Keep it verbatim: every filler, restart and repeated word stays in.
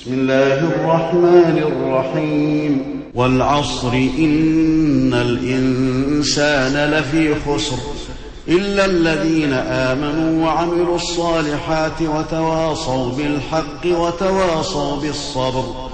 بسم الله الرحمن الرحيم والعصر إن الإنسان لفي خسر إلا الذين آمنوا وعملوا الصالحات وتواصوا بالحق وتواصوا بالصبر